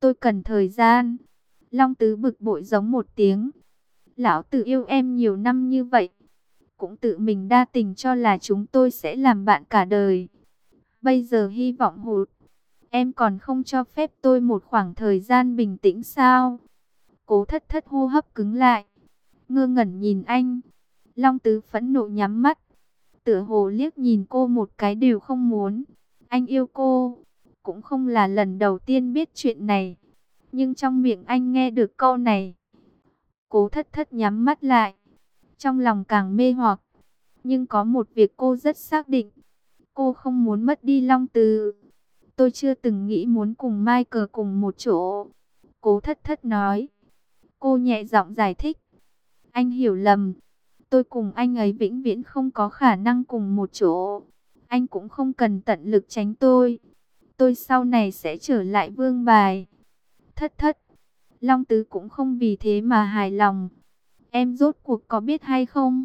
tôi cần thời gian. Long Tứ bực bội giống một tiếng. Lão tử yêu em nhiều năm như vậy, cũng tự mình đa tình cho là chúng tôi sẽ làm bạn cả đời. Bây giờ hy vọng hụt, em còn không cho phép tôi một khoảng thời gian bình tĩnh sao? Cố Thất Thất hô hấp cứng lại, ngơ ngẩn nhìn anh. Long Tứ phẫn nộ nhắm mắt, tựa hồ liếc nhìn cô một cái đều không muốn. Anh yêu cô, cũng không là lần đầu tiên biết chuyện này, nhưng trong miệng anh nghe được câu này. Cố Thất Thất nhắm mắt lại, trong lòng càng mê hoặc. Nhưng có một việc cô rất xác định, cô không muốn mất đi Long Tứ. Tôi chưa từng nghĩ muốn cùng Michael cùng một chỗ, Cố Thất Thất nói. Cô nhẹ giọng giải thích. Anh hiểu lầm, tôi cùng anh ấy vĩnh viễn không có khả năng cùng một chỗ. Anh cũng không cần tận lực tránh tôi. Tôi sau này sẽ trở lại vương bài. Thất Thất, Long Tứ cũng không vì thế mà hài lòng. Em rốt cuộc có biết hay không?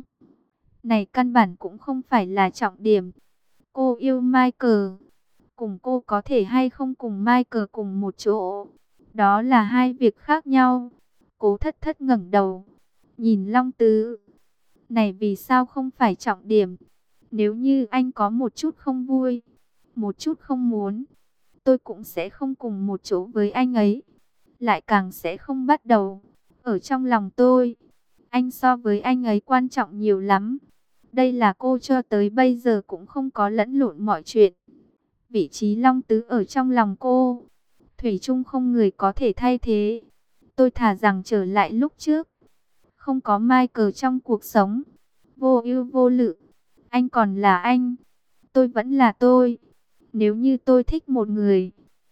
Này căn bản cũng không phải là trọng điểm. Cô yêu Michael, cùng cô có thể hay không cùng Michael cùng một chỗ, đó là hai việc khác nhau. Cố Thất Thất ngẩng đầu, nhìn Long Tứ. Này vì sao không phải trọng điểm? Nếu như anh có một chút không vui, một chút không muốn, tôi cũng sẽ không cùng một chỗ với anh ấy. Lại càng sẽ không bắt đầu. Ở trong lòng tôi, anh so với anh ấy quan trọng nhiều lắm. Đây là cô cho tới bây giờ cũng không có lẫn lộn mọi chuyện. Vị trí Long Tứ ở trong lòng cô, thủy chung không người có thể thay thế. Tôi thà rằng trở lại lúc trước, không có Michael trong cuộc sống, vô ưu vô lự. Anh còn là anh, tôi vẫn là tôi. Nếu như tôi thích một người,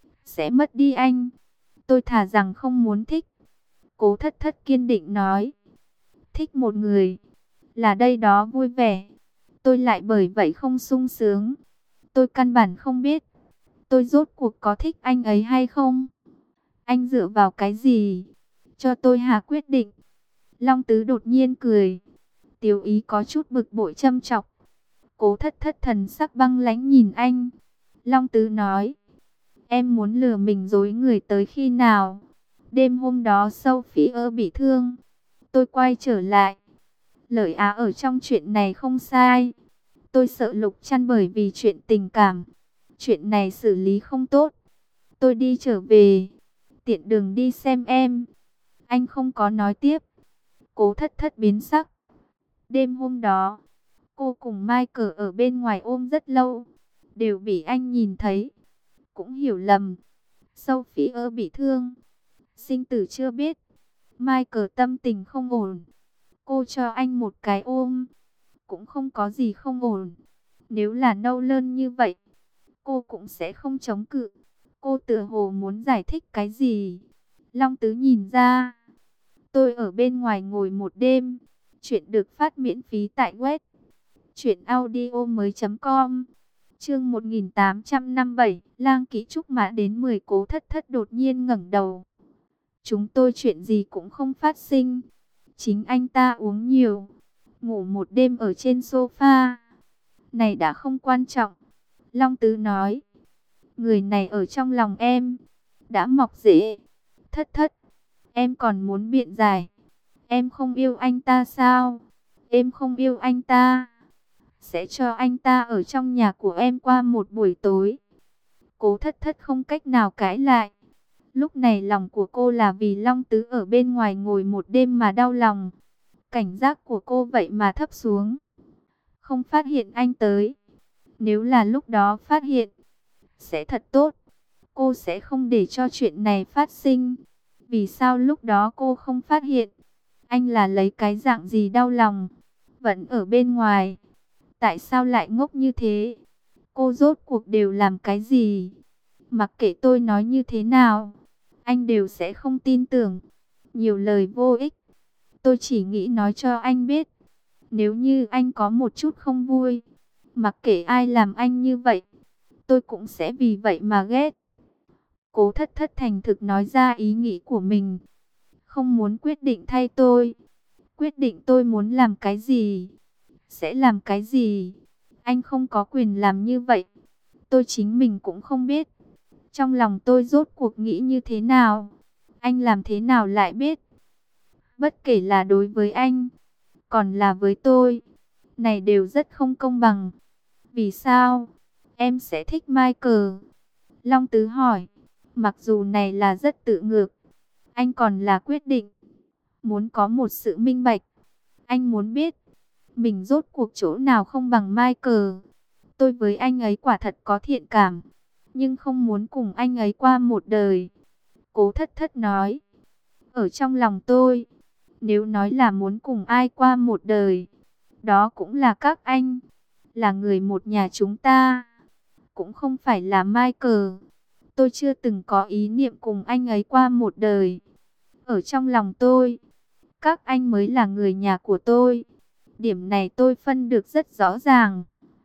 sẽ mất đi anh, tôi thà rằng không muốn thích. Cố Thất Thất kiên định nói. Thích một người, là đây đó vui vẻ. Tôi lại bởi vậy không sung sướng. Tôi căn bản không biết, tôi rốt cuộc có thích anh ấy hay không. Anh dựa vào cái gì cho tôi hạ quyết định? Long Tứ đột nhiên cười, tiểu ý có chút bực bội châm chọc. Cố Thất Thất thần sắc băng lãnh nhìn anh. Long Tứ nói, em muốn lừa mình dối người tới khi nào? Đêm hôm đó Sophie bị thương, tôi quay trở lại. Lợi Á ở trong chuyện này không sai. Tôi sợ Lục Trăn bởi vì chuyện tình cảm, chuyện này xử lý không tốt. Tôi đi trở về, tiện đường đi xem em. Anh không có nói tiếp. Cố Thất Thất biến sắc. Đêm hôm đó, cô cùng Michael ở bên ngoài ôm rất lâu, đều bị anh nhìn thấy. Cũng hiểu lầm, Sophie bị thương, sinh tử chưa biết. Michael tâm tình không ổn, cô cho anh một cái ôm, cũng không có gì không ổn. Nếu là Nolan như vậy, cô cũng sẽ không chống cự. Cô tựa hồ muốn giải thích cái gì. Long Tứ nhìn ra. Tôi ở bên ngoài ngồi một đêm. Chuyện được phát miễn phí tại web truyệnaudiomoi.com. Chương 1857, Lang Ký Trúc Mã đến 10. Cố Thất Thất đột nhiên ngẩng đầu. Chúng tôi chuyện gì cũng không phát sinh. Chính anh ta uống nhiều, ngủ một đêm ở trên sofa. Này đã không quan trọng. Long Tứ nói, người này ở trong lòng em đã mọc rễ. Thất Thất, em còn muốn biện giải? Em không yêu anh ta sao? Em không yêu anh ta, sẽ cho anh ta ở trong nhà của em qua một buổi tối. Cố Thất Thất không cách nào cãi lại. Lúc này lòng của cô là vì Long Tứ ở bên ngoài ngồi một đêm mà đau lòng. Cảnh giác của cô vậy mà thấp xuống, không phát hiện anh tới. Nếu là lúc đó phát hiện, sẽ thật tốt. Cô sẽ không để cho chuyện này phát sinh. Vì sao lúc đó cô không phát hiện? Anh là lấy cái dạng gì đau lòng? Vẫn ở bên ngoài. Tại sao lại ngốc như thế? Cô rốt cuộc đều làm cái gì? Mặc kệ tôi nói như thế nào, anh đều sẽ không tin tưởng. Nhiều lời vô ích. Tôi chỉ nghĩ nói cho anh biết. Nếu như anh có một chút không vui, mặc kệ ai làm anh như vậy, tôi cũng sẽ vì vậy mà ghét. Cố Thất Thất thành thực nói ra ý nghĩ của mình. Không muốn quyết định thay tôi. Quyết định tôi muốn làm cái gì, sẽ làm cái gì. Anh không có quyền làm như vậy. Tôi chính mình cũng không biết. Trong lòng tôi rốt cuộc nghĩ như thế nào? Anh làm thế nào lại biết? Bất kể là đối với anh, còn là với tôi, này đều rất không công bằng. Vì sao? Em sẽ thích Michael. Long Tứ hỏi. Mặc dù này là rất tự ngược, anh còn là quyết định. Muốn có một sự minh bạch. Anh muốn biết, mình rốt cuộc chỗ nào không bằng Michael. Tôi với anh ấy quả thật có thiện cảm, nhưng không muốn cùng anh ấy qua một đời. Cố Thất Thất nói. Ở trong lòng tôi, nếu nói là muốn cùng ai qua một đời, đó cũng là các anh, là người một nhà chúng ta, cũng không phải là Michael. Tôi chưa từng có ý niệm cùng anh ấy qua một đời. Ở trong lòng tôi, các anh mới là người nhà của tôi. Điểm này tôi phân được rất rõ ràng.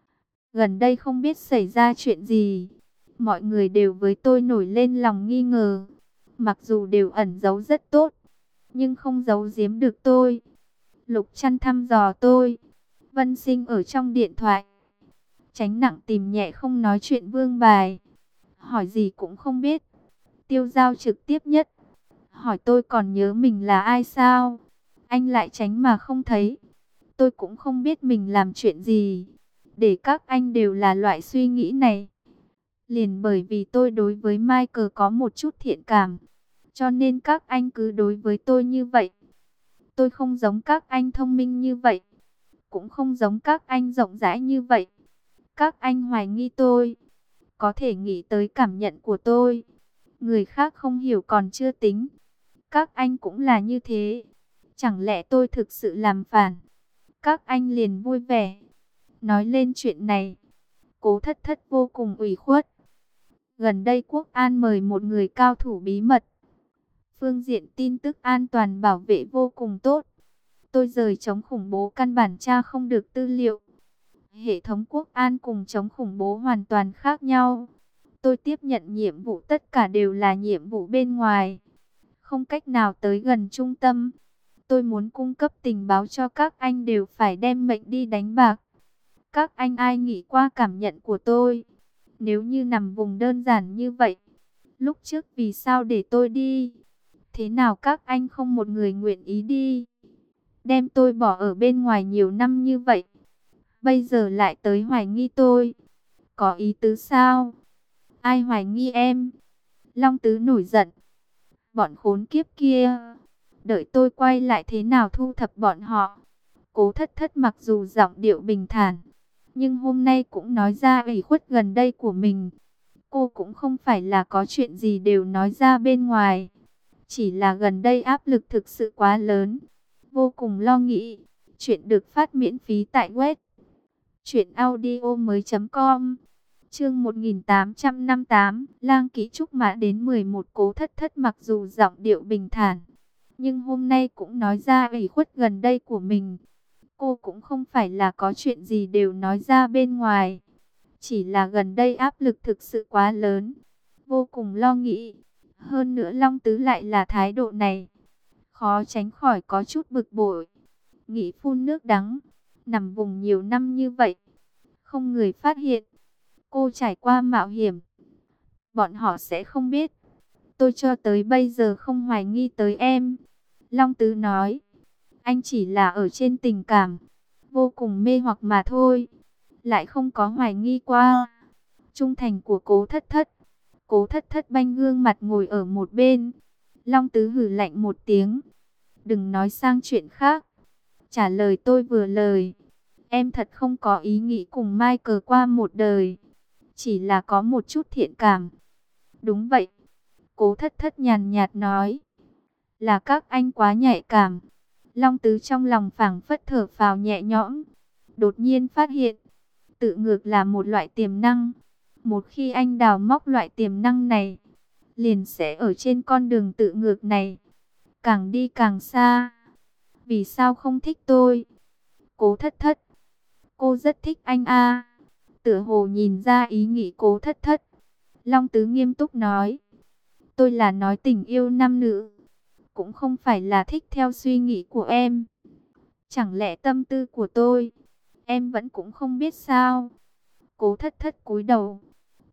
Gần đây không biết xảy ra chuyện gì, mọi người đều với tôi nổi lên lòng nghi ngờ. Mặc dù đều ẩn giấu rất tốt, nhưng không giấu giếm được tôi. Lục Trăn thăm dò tôi. Vân Sinh ở trong điện thoại. Tránh nặng tìm nhẹ không nói chuyện vương bài. Hỏi gì cũng không biết. Tiêu Giao trực tiếp nhất. Hỏi tôi còn nhớ mình là ai sao? Anh lại tránh mà không thấy. Tôi cũng không biết mình làm chuyện gì, để các anh đều là loại suy nghĩ này. Liền bởi vì tôi đối với Michael có một chút thiện cảm, cho nên các anh cứ đối với tôi như vậy. Tôi không giống các anh thông minh như vậy, cũng không giống các anh rộng rãi như vậy. Các anh hoài nghi tôi, có thể nghĩ tới cảm nhận của tôi. Người khác không hiểu còn chưa tính, các anh cũng là như thế. Chẳng lẽ tôi thực sự làm phản? Các anh liền vui vẻ. Nói lên chuyện này, Cố Thất Thất vô cùng ủy khuất. Gần đây Quốc An mời một người cao thủ bí mật. Phương diện tin tức an toàn bảo vệ vô cùng tốt. Tôi rời chống khủng bố căn bản tra không được tư liệu. Hệ thống Quốc An cùng chống khủng bố hoàn toàn khác nhau. Tôi tiếp nhận nhiệm vụ tất cả đều là nhiệm vụ bên ngoài, không cách nào tới gần trung tâm. Tôi muốn cung cấp tình báo cho các anh đều phải đem mệnh đi đánh bạc. Các anh ai nghĩ qua cảm nhận của tôi? Nếu như nằm vùng đơn giản như vậy, lúc trước vì sao để tôi đi? Thế nào các anh không một người nguyện ý đi? Đem tôi bỏ ở bên ngoài nhiều năm như vậy, bây giờ lại tới hoài nghi tôi. Có ý tứ sao? Ai hoài nghi em? Long Tứ nổi giận. Bọn khốn kiếp kia, đợi tôi quay lại thế nào thu thập bọn họ. Cố Thất Thất mặc dù giọng điệu bình thản, nhưng hôm nay cũng nói ra ủy khuất gần đây của mình. Cô cũng không phải là có chuyện gì đều nói ra bên ngoài, chỉ là gần đây áp lực thực sự quá lớn, vô cùng lo nghĩ. Chuyện được phát miễn phí tại web truyệnaudiomoi.com. Chương 1858, Lang Ký Trúc Mã đến 11. Cố Thất Thất mặc dù giọng điệu bình thản, nhưng hôm nay cũng nói ra ủy khuất gần đây của mình. Cô cũng không phải là có chuyện gì đều nói ra bên ngoài, chỉ là gần đây áp lực thực sự quá lớn, vô cùng lo nghĩ. Hơn nữa Long Tứ lại là thái độ này, khó tránh khỏi có chút bực bội. Nghĩ phun nước đắng, nằm vùng nhiều năm như vậy, không người phát hiện. Cô trải qua mạo hiểm, bọn họ sẽ không biết. Tôi cho tới bây giờ không hoài nghi tới em. Long Tứ nói, anh chỉ là ở trên tình cảm, vô cùng mê hoặc mà thôi, lại không có hoài nghi qua. Trung thành của Cố Thất Thất. Cố Thất Thất banh gương mặt ngồi ở một bên. Long Tứ hử lạnh một tiếng. Đừng nói sang chuyện khác, trả lời tôi vừa lời. Em thật không có ý nghĩ cùng Michael qua một đời, chỉ là có một chút thiện cảm. Đúng vậy, Cố Thất Thất nhàn nhạt nói. Là các anh quá nhạy cảm. Long Tứ trong lòng phảng phất thở phào nhẹ nhõm. Đột nhiên phát hiện, tự ngược là một loại tiềm năng. Một khi anh đào móc loại tiềm năng này, liền sẽ ở trên con đường tự ngược này, càng đi càng xa. Vì sao không thích tôi? Cố Thất Thất, cô rất thích anh a. Tựa hồ nhìn ra ý nghĩ Cố Thất Thất, Long Tứ nghiêm túc nói. Tôi là nói tình yêu nam nữ, cũng không phải là thích theo suy nghĩ của em. Chẳng lẽ tâm tư của tôi, em vẫn cũng không biết sao? Cố Thất Thất cúi đầu.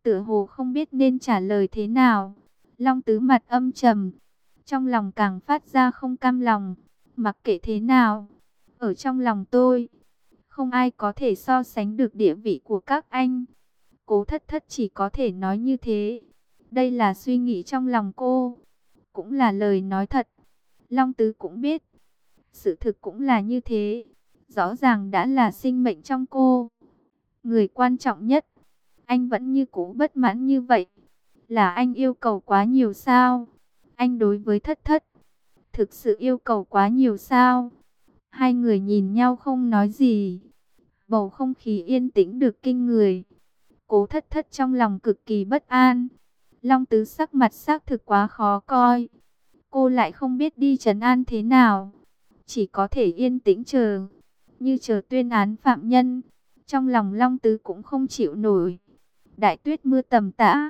tựa hồ không biết nên trả lời thế nào. Long Tứ mặt âm trầm, trong lòng càng phát ra không cam lòng. Mặc kệ thế nào, ở trong lòng tôi, không ai có thể so sánh được địa vị của các anh. Cố Thất Thất chỉ có thể nói như thế. Đây là suy nghĩ trong lòng cô, cũng là lời nói thật. Long Tứ cũng biết, sự thực cũng là như thế. Rõ ràng đã là sinh mệnh trong cô, người quan trọng nhất. Anh vẫn như cũ bất mãn như vậy. Là anh yêu cầu quá nhiều sao? Anh đối với Thất Thất thực sự yêu cầu quá nhiều sao? Hai người nhìn nhau không nói gì. Bầu không khí yên tĩnh được kinh người. Cố Thất Thất trong lòng cực kỳ bất an. Long Tứ sắc mặt xác thực quá khó coi. Cô lại không biết đi trấn an thế nào. Chỉ có thể yên tĩnh chờ, như chờ tuyên án phạm nhân. Trong lòng Long Tứ cũng không chịu nổi. Đại tuyết mưa tầm tã.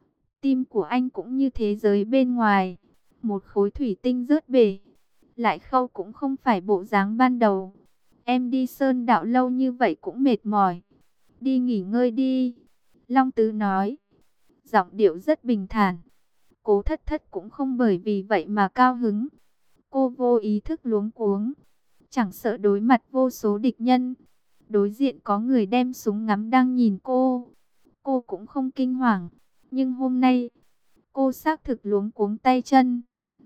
Tim của anh cũng như thế giới bên ngoài. Một khối thủy tinh rớt bể. Lại Khâu cũng không phải bộ dáng ban đầu. Em đi sơn đạo lâu như vậy cũng mệt mỏi. Đi nghỉ ngơi đi. Long Tứ nói. Giọng điệu rất bình thản. Cố Thất Thất cũng không bởi vì vậy mà cao hứng. Cô vô ý thức luống cuống. Chẳng sợ đối mặt vô số địch nhân. Đối diện có người đem súng ngắm đang nhìn cô. Cô cũng không kinh hoàng. Nhưng hôm nay, cô xác thực luống cuống tay chân.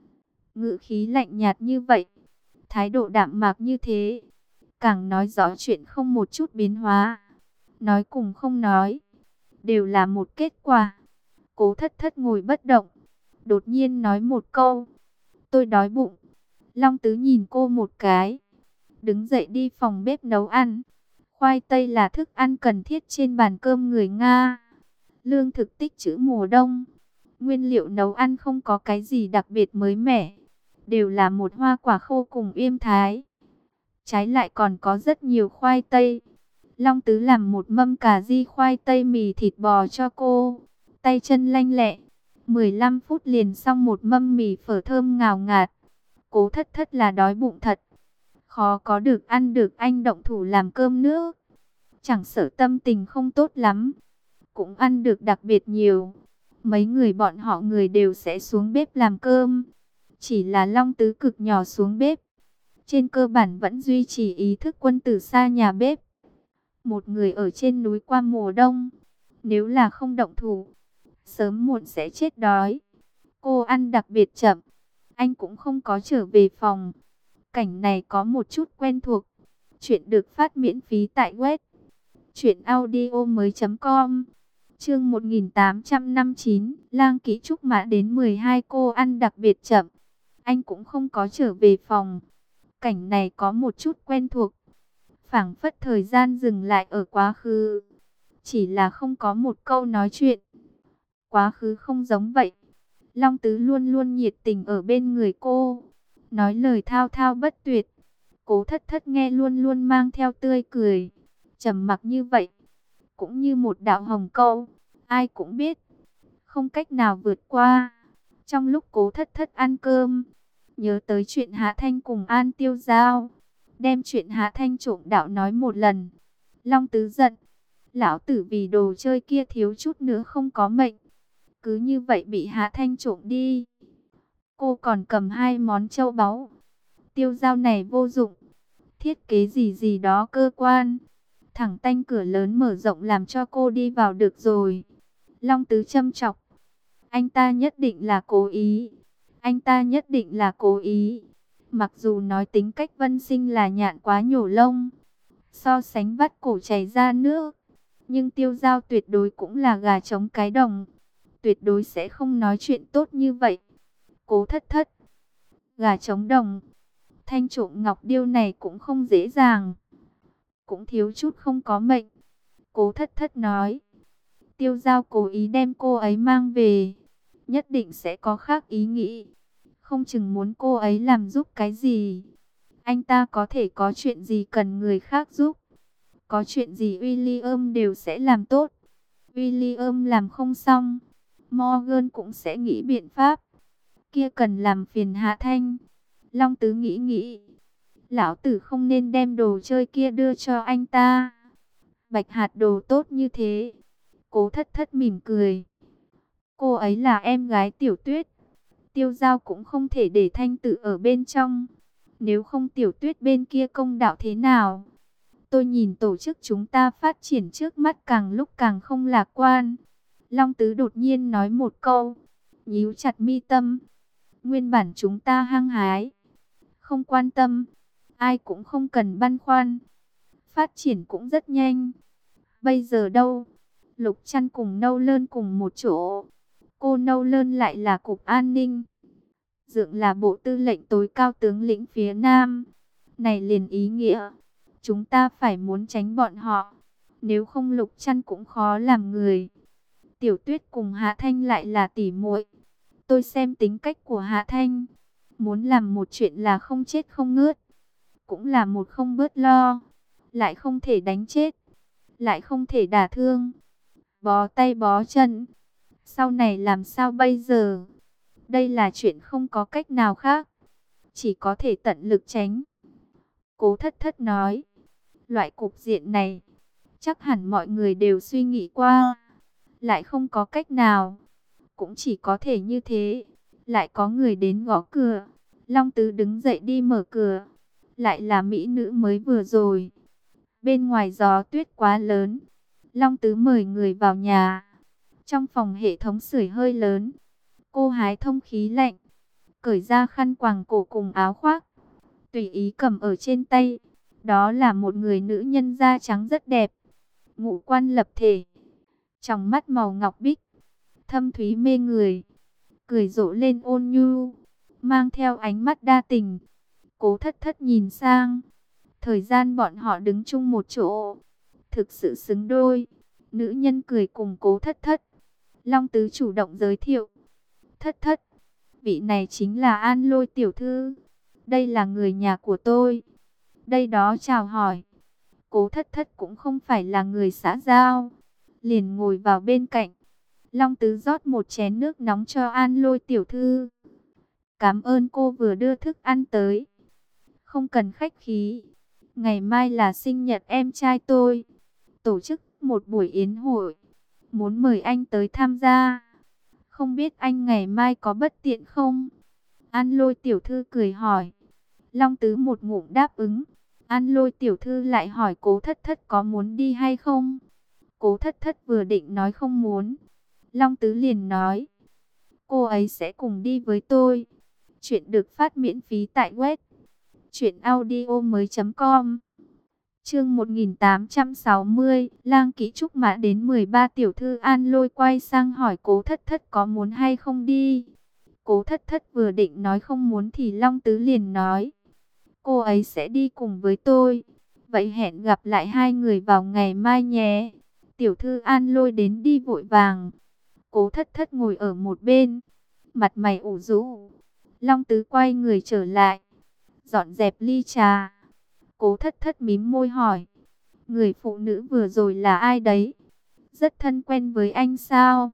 Ngữ khí lạnh nhạt như vậy, thái độ đạm mạc như thế, càng nói rõ chuyện không một chút biến hóa. Nói cùng không nói, đều là một kết quả. Cố Thất Thất ngồi bất động, đột nhiên nói một câu. Tôi đói bụng. Long Tứ nhìn cô một cái, đứng dậy đi phòng bếp nấu ăn. Khoai tây là thức ăn cần thiết trên bàn cơm người Nga. Lương thực tích trữ mùa đông. Nguyên liệu nấu ăn không có cái gì đặc biệt mới mẻ. Đều là một hoa quả khô cùng yêm thái. Trái lại còn có rất nhiều khoai tây. Long Tứ làm một mâm cà ri khoai tây mì thịt bò cho cô. Tay chân lanh lẹ. 15 phút liền xong một mâm mì phở thơm ngào ngạt. Cố Thất Thất là đói bụng thật. Khó có được ăn được anh động thủ làm cơm nước. Chẳng sợ tâm tình không tốt lắm, cũng ăn được đặc biệt nhiều. Mấy người bọn họ người đều sẽ xuống bếp làm cơm. Chỉ là Long Tứ cực nhỏ xuống bếp. Trên cơ bản vẫn duy trì ý thức quân tử xa nhà bếp. Một người ở trên núi qua mùa đông, nếu là không động thủ, sớm muộn sẽ chết đói. Cô ăn đặc biệt chậm. Anh cũng không có trở về phòng. Cảnh này có một chút quen thuộc. Chuyện được phát miễn phí tại web truyệnaudiomoi.com. Chương 1859, Lang Ký Trúc Mã đến 12. Cô ăn đặc biệt chậm. Anh cũng không có trở về phòng. Cảnh này có một chút quen thuộc. Phảng phất thời gian dừng lại ở quá khứ. Chỉ là không có một câu nói chuyện. Quá khứ không giống vậy. Long Tứ luôn luôn nhiệt tình ở bên người cô. Nói lời thao thao bất tuyệt. Cố Thất Thất nghe luôn luôn mang theo tươi cười. Trầm mặc như vậy, cũng như một đạo hồng câu. Ai cũng biết, không cách nào vượt qua. Trong lúc Cố Thất Thất ăn cơm, nhớ tới chuyện Hạ Thanh cùng An Tiêu Giao, đem chuyện Hạ Thanh trộm đạo nói một lần. Long Tứ giận. Lão tử vì đồ chơi kia thiếu chút nữa không có mệnh. Cứ như vậy bị Hạ Thanh trộm đi. Cô còn cầm 2 món châu báu. Tiêu Giao này vô dụng. Thiết kế gì gì đó cơ quan. Thẳng tanh cửa lớn mở rộng làm cho cô đi vào được rồi. Long Tứ châm chọc. Anh ta nhất định là cố ý. Anh ta nhất định là cố ý. Mặc dù nói tính cách Vân Sinh là nhạn quá nhổ lông, so sánh vắt cổ chảy ra nước, nhưng Tiêu Giao tuyệt đối cũng là gà trống cái đồng. Tuyệt đối sẽ không nói chuyện tốt như vậy. Cố Thất Thất, gà trống đồng. Thanh trộm ngọc điêu này cũng không dễ dàng. Cũng thiếu chút không có mệnh. Cố Thất Thất nói. Tiêu Giao cố ý đem cô ấy mang về. Nhất định sẽ có khác ý nghĩ. Không chừng muốn cô ấy làm giúp cái gì. Anh ta có thể có chuyện gì cần người khác giúp. Có chuyện gì William đều sẽ làm tốt. William làm không xong, Morgan cũng sẽ nghĩ biện pháp. Kia cần làm phiền Hạ Thanh. Long Tứ nghĩ nghĩ. Lão tử không nên đem đồ chơi kia đưa cho anh ta. Bạch hạt đồ tốt như thế, Cố Thất Thất mỉm cười. Cô ấy là em gái Tiểu Tuyết. Tiêu Giao cũng không thể để Thanh Tự ở bên trong. Nếu không Tiểu Tuyết bên kia công đạo thế nào? Tôi nhìn tổ chức chúng ta phát triển trước mắt càng lúc càng không lạc quan. Long Tứ đột nhiên nói một câu, nhíu chặt mi tâm. Nguyên bản chúng ta hăng hái, không quan tâm, ai cũng không cần băn khoăn. Phát triển cũng rất nhanh. Bây giờ đâu? Lục Trăn cùng Nâu Lơn cùng một chỗ. Cô Nâu Lơn lại là cục an ninh. Dượng là bộ tư lệnh tối cao tướng lĩnh phía Nam. Này liền ý nghĩa, chúng ta phải muốn tránh bọn họ. Nếu không Lục Trăn cũng khó làm người. Tiểu Tuyết cùng Hạ Thanh lại là tỉ muội. Tôi xem tính cách của Hạ Thanh, muốn làm một chuyện là không chết không ngớt, cũng là một không bớt lo, lại không thể đánh chết, lại không thể đả thương, bó tay bó chân. Sau này làm sao bây giờ? Đây là chuyện không có cách nào khác, chỉ có thể tận lực tránh. Cố Thất Thất nói, loại cục diện này, chắc hẳn mọi người đều suy nghĩ qua, lại không có cách nào, cũng chỉ có thể như thế. Lại có người đến gõ cửa. Long Tứ đứng dậy đi mở cửa. Lại là mỹ nữ mới vừa rồi. Bên ngoài gió tuyết quá lớn. Long Tứ mời người vào nhà. Trong phòng hệ thống sưởi hơi lớn. Cô hái thông khí lạnh, cởi ra khăn quàng cổ cùng áo khoác, tùy ý cầm ở trên tay. Đó là một người nữ nhân da trắng rất đẹp, ngũ quan lập thể, tròng mắt màu ngọc bích, thâm thúy mê người, cười rộ lên ôn nhu, mang theo ánh mắt đa tình. Cố Thất Thất nhìn sang, thời gian bọn họ đứng chung một chỗ, thực sự xứng đôi. Nữ nhân cười cùng Cố Thất Thất. Long Tứ chủ động giới thiệu, Thất Thất, vị này chính là An Lôi tiểu thư, đây là người nhà của tôi. Đây đó chào hỏi. Cố Thất Thất cũng không phải là người xã giao, liền ngồi vào bên cạnh. Long Tứ rót một chén nước nóng cho An Lôi tiểu thư. Cảm ơn cô vừa đưa thức ăn tới. Không cần khách khí. Ngày mai là sinh nhật em trai tôi. Tổ chức một buổi yến hội. Muốn mời anh tới tham gia. Không biết anh ngày mai có bất tiện không? An Lôi tiểu thư cười hỏi. Long Tứ một ngụm đáp ứng. An Lôi tiểu thư lại hỏi Cố Thất Thất có muốn đi hay không? Cố Thất Thất vừa định nói không muốn, Long Tứ liền nói, cô ấy sẽ cùng đi với tôi. Chuyện được phát miễn phí tại web truyệnaudiomoi.com. Chương 1860, Lang Ký Trúc Mã đến 13. Tiểu thư An Lôi quay sang hỏi Cố Thất Thất có muốn hay không đi. Cố Thất Thất vừa định nói không muốn thì Long Tứ liền nói, cô ấy sẽ đi cùng với tôi. Vậy hẹn gặp lại hai người vào ngày mai nhé. Tiểu thư An Lôi đến đi vội vàng. Cố Thất Thất ngồi ở một bên, mặt mày ủ rũ. Long Tứ quay người trở lại, dọn dẹp ly trà. Cố Thất Thất mím môi hỏi, người phụ nữ vừa rồi là ai đấy? Rất thân quen với anh sao?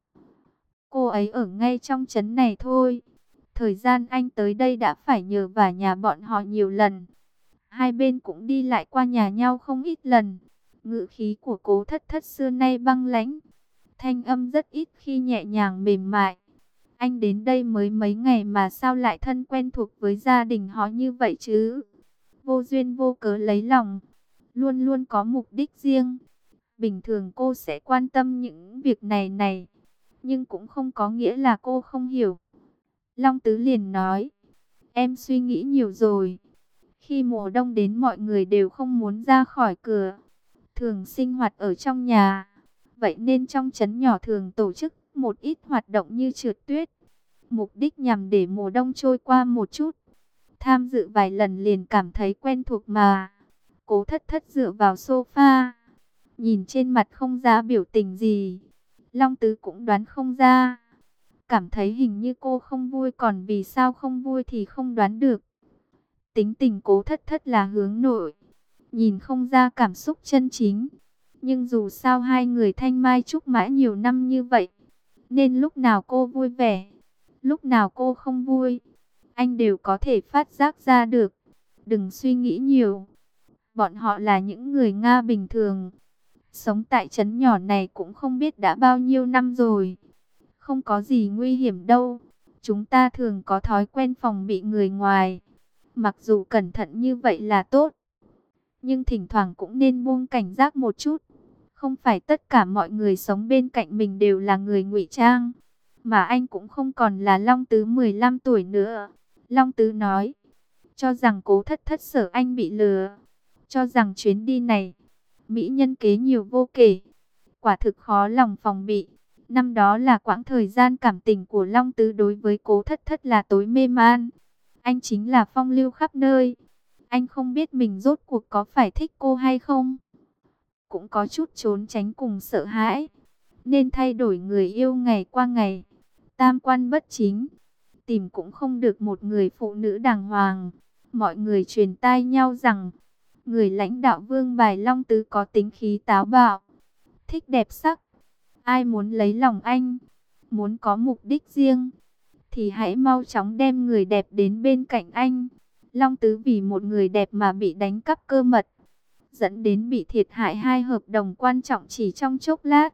Cô ấy ở ngay trong trấn này thôi. Thời gian anh tới đây đã phải nhờ vả nhà bọn họ nhiều lần. Hai bên cũng đi lại qua nhà nhau không ít lần. Ngữ khí của Cố Thất Thất xưa nay băng lãnh, thanh âm rất ít khi nhẹ nhàng mềm mại. Anh đến đây mới mấy ngày mà sao lại thân quen thuộc với gia đình họ như vậy chứ? Vô duyên vô cớ lấy lòng, luôn luôn có mục đích riêng. Bình thường cô sẽ quan tâm những việc này, nhưng cũng không có nghĩa là cô không hiểu. Long Tứ liền nói, em suy nghĩ nhiều rồi. Khi mùa đông đến mọi người đều không muốn ra khỏi cửa, thường sinh hoạt ở trong nhà. Vậy nên trong trấn nhỏ thường tổ chức một ít hoạt động như trượt tuyết, mục đích nhằm để mùa đông trôi qua một chút. Tham dự vài lần liền cảm thấy quen thuộc mà. Cố Thất Thất dựa vào sofa, nhìn trên mặt không ra biểu tình gì. Long Tứ cũng đoán không ra, cảm thấy hình như cô không vui, còn vì sao không vui thì không đoán được. Tính tình Cố Thất Thất là hướng nội, nhìn không ra cảm xúc chân chính. Nhưng dù sao hai người thanh mai trúc mã nhiều năm như vậy, nên lúc nào cô vui vẻ, lúc nào cô không vui, anh đều có thể phát giác ra được. Đừng suy nghĩ nhiều. Bọn họ là những người Nga bình thường, Sống tại trấn nhỏ này cũng không biết đã bao nhiêu năm rồi. Không có gì nguy hiểm đâu. Chúng ta thường có thói quen phòng bị người ngoài. Mặc dù cẩn thận như vậy là tốt, nhưng thỉnh thoảng cũng nên buông cảnh giác một chút. Không phải tất cả mọi người sống bên cạnh mình đều là người ngụy trang. Mà anh cũng không còn là Long Tứ 15 tuổi nữa. Long Tứ nói, cho rằng Cố Thất Thất sợ anh bị lừa. Cho rằng chuyến đi này, mỹ nhân kế nhiều vô kể. Quả thực khó lòng phòng bị. Năm đó là quãng thời gian cảm tình của Long Tứ đối với Cố Thất Thất là tối mê man. Anh chính là phong lưu khắp nơi. Anh không biết mình rốt cuộc có phải thích cô hay không. Cũng có chút trốn tránh cùng sợ hãi. Nên thay đổi người yêu ngày qua ngày. Tam quan bất chính. Tìm cũng không được một người phụ nữ đàng hoàng. Mọi người truyền tai nhau rằng người lãnh đạo Vương Bài Long Tứ có tính khí táo bạo, thích đẹp sắc. Ai muốn lấy lòng anh, muốn có mục đích riêng, thì hãy mau chóng đem người đẹp đến bên cạnh anh. Long Tứ vì một người đẹp mà bị đánh cắp cơ mật, dẫn đến bị thiệt hại 2 hợp đồng quan trọng chỉ trong chốc lát.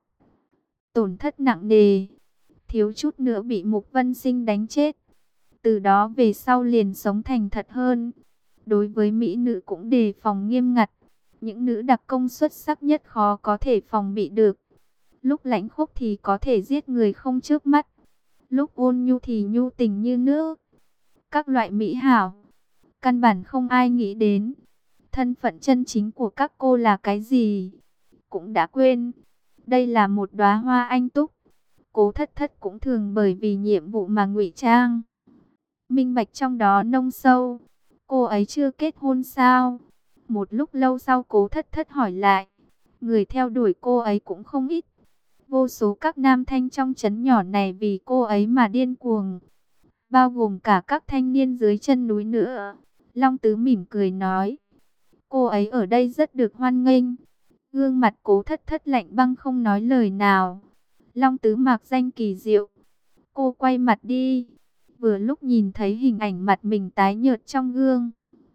Tổn thất nặng nề, thiếu chút nữa bị Mục Vân Sinh đánh chết. Từ đó về sau liền sống thành thật hơn. Đối với mỹ nữ cũng đề phòng nghiêm ngặt. Những nữ đặc công xuất sắc nhất khó có thể phòng bị được. Lúc lãnh khốc thì có thể giết người không chớp mắt. Lúc ôn nhu thì nhu tình như nước. Các loại mỹ hảo, căn bản không ai nghĩ đến. Thân phận chân chính của các cô là cái gì? Cũng đã quên. Đây là một đóa hoa anh túc. Cố Thất Thất cũng thường bởi vì nhiệm vụ mà ngụy trang. Minh bạch trong đó nông sâu. Cô ấy chưa kết hôn sao? Một lúc lâu sau Cố Thất Thất hỏi lại. Người theo đuổi cô ấy cũng không ít. Vô số các nam thanh trong trấn nhỏ này vì cô ấy mà điên cuồng. Bao gồm cả các thanh niên dưới chân núi nữa. Long Tứ mỉm cười nói. Cô ấy ở đây rất được hoan nghênh. Gương mặt Cố Thất Thất lạnh băng không nói lời nào. Long Tứ mạc danh kỳ diệu. Cô quay mặt đi. Vừa lúc nhìn thấy hình ảnh mặt mình tái nhợt trong gương.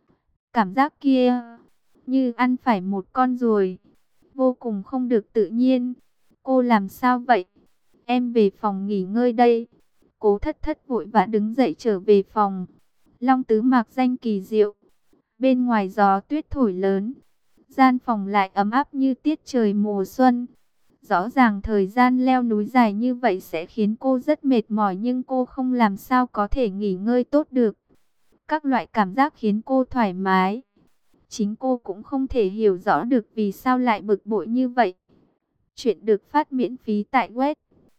Cảm giác kia như ăn phải một con ruồi. Vô cùng không được tự nhiên. Cô làm sao vậy? Em về phòng nghỉ ngơi đây. Cố Thất Thất vội vã đứng dậy trở về phòng. Long Tứ mạc danh kỳ diệu. Bên ngoài gió tuyết thổi lớn. Gian phòng lại ấm áp như tiết trời mùa xuân. Rõ ràng thời gian leo núi dài như vậy sẽ khiến cô rất mệt mỏi, nhưng cô không làm sao có thể nghỉ ngơi tốt được. Các loại cảm giác khiến cô thoải mái. Chính cô cũng không thể hiểu rõ được vì sao lại bực bội như vậy. Chuyện được phát miễn phí tại web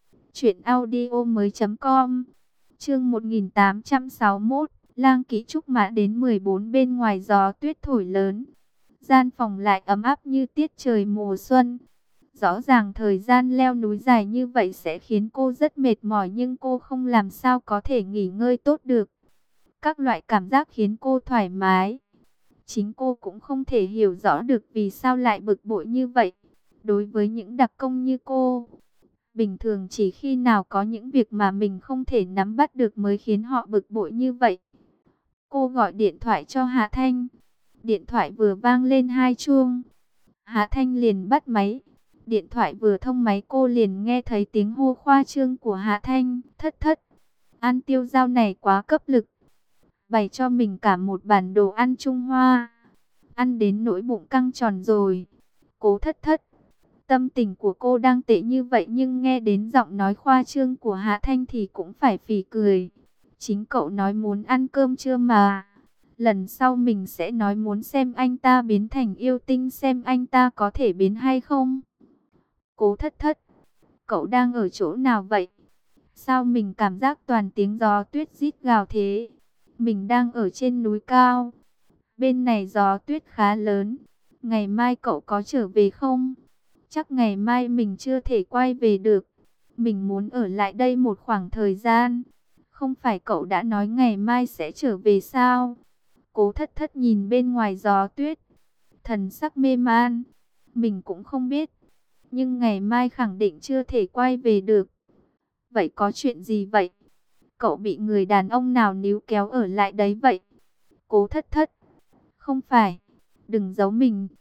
truyệnaudiomoi.com. Chương 1861, Lang Ký Trúc Mã đến 14. Bên ngoài gió tuyết thổi lớn. Gian phòng lại ấm áp như tiết trời mùa xuân. Rõ ràng thời gian leo núi dài như vậy sẽ khiến cô rất mệt mỏi, nhưng cô không làm sao có thể nghỉ ngơi tốt được. Các loại cảm giác khiến cô thoải mái. Chính cô cũng không thể hiểu rõ được vì sao lại bực bội như vậy. Đối với những đặc công như cô, bình thường chỉ khi nào có những việc mà mình không thể nắm bắt được mới khiến họ bực bội như vậy. Cô gọi điện thoại cho Hạ Thanh. Điện thoại vừa vang lên 2 chuông. Hạ Thanh liền bắt máy. Điện thoại vừa thông máy cô liền nghe thấy tiếng hô khoa trương của Hạ Thanh. Thất Thất, ăn tiêu dao này quá cấp lực. Bày cho mình cả một bản đồ ăn Trung Hoa. Ăn đến nỗi bụng căng tròn rồi. Cố Thất Thất. Tâm tình của cô đang tệ như vậy nhưng nghe đến giọng nói khoa trương của Hạ Thanh thì cũng phải phì cười. Chính cậu nói muốn ăn cơm trưa mà. Lần sau mình sẽ nói muốn xem anh ta biến thành yêu tinh, xem anh ta có thể biến hay không. Cố Thất Thất, cậu đang ở chỗ nào vậy? Sao mình cảm giác toàn tiếng gió tuyết rít gào thế? Mình đang ở trên núi cao. Bên này gió tuyết khá lớn. Ngày mai cậu có trở về không? Chắc ngày mai mình chưa thể quay về được. Mình muốn ở lại đây một khoảng thời gian. Không phải cậu đã nói ngày mai sẽ trở về sao? Cố Thất Thất nhìn bên ngoài gió tuyết, thần sắc mê man. Mình cũng không biết, nhưng ngày mai khẳng định chưa thể quay về được. Vậy có chuyện gì vậy? Cậu bị người đàn ông nào níu kéo ở lại đấy vậy? Cố Thất Thất, không phải, đừng giấu mình.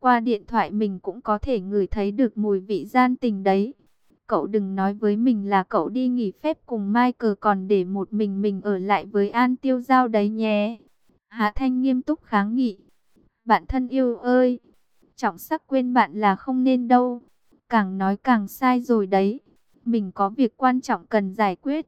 Qua điện thoại mình cũng có thể ngửi thấy được mùi vị gian tình đấy. Cậu đừng nói với mình là cậu đi nghỉ phép cùng Michael còn để một mình ở lại với An Tiêu Giao đấy nhé. Hạ Thanh nghiêm túc kháng nghị. Bạn thân yêu ơi, trọng sắc quên bạn là không nên đâu. Càng nói càng sai rồi đấy. Mình có việc quan trọng cần giải quyết.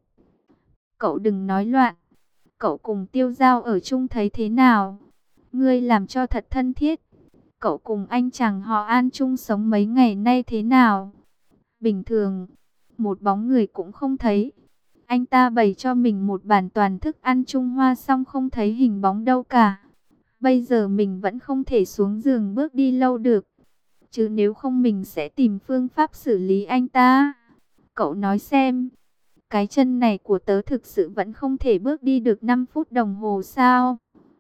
Cậu đừng nói loạn. Cậu cùng Tiêu Giao ở chung thấy thế nào? Ngươi làm cho thật thân thiết. Cậu cùng anh chàng họ An chung sống mấy ngày nay thế nào? Bình thường, một bóng người cũng không thấy. Anh ta bày cho mình một bàn toàn thức ăn Trung Hoa xong không thấy hình bóng đâu cả. Bây giờ mình vẫn không thể xuống giường bước đi lâu được. Chứ nếu không mình sẽ tìm phương pháp xử lý anh ta. Cậu nói xem, cái chân này của tớ thực sự vẫn không thể bước đi được 5 phút đồng hồ sao?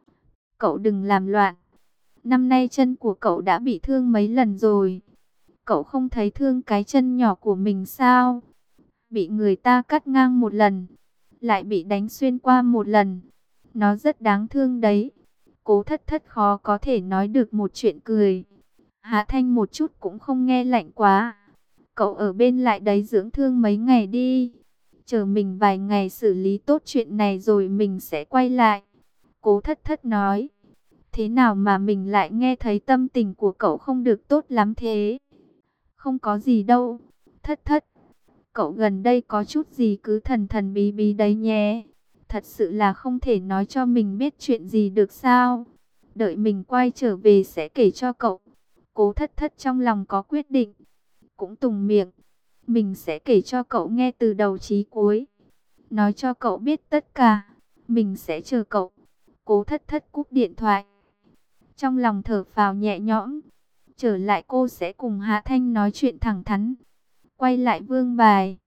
Cậu đừng làm loạn. Năm nay chân của cậu đã bị thương mấy lần rồi. Cậu không thấy thương cái chân nhỏ của mình sao? Bị người ta cắt ngang một lần, lại bị đánh xuyên qua một lần. Nó rất đáng thương đấy. Cố Thất Thất khó có thể nói được một chuyện cười. Hạ Thanh một chút cũng không nghe lạnh quá. Cậu ở bên lại đấy dưỡng thương mấy ngày đi. Chờ mình vài ngày xử lý tốt chuyện này rồi mình sẽ quay lại. Cố Thất Thất nói. Thế nào mà mình lại nghe thấy tâm tình của cậu không được tốt lắm thế? Không có gì đâu. Thất Thất, cậu gần đây có chút gì cứ thần thần bí bí đấy nhé. Thật sự là không thể nói cho mình biết chuyện gì được sao? Đợi mình quay trở về sẽ kể cho cậu. Cố Thất Thất trong lòng có quyết định. Cũng tùng miệng. Mình sẽ kể cho cậu nghe từ đầu chí cuối. Nói cho cậu biết tất cả. Mình sẽ chờ cậu. Cố Thất Thất cúp điện thoại. Trong lòng thở phào nhẹ nhõm. Trở lại cô sẽ cùng Hạ Thanh nói chuyện thẳng thắn. Quay lại Vương Bài.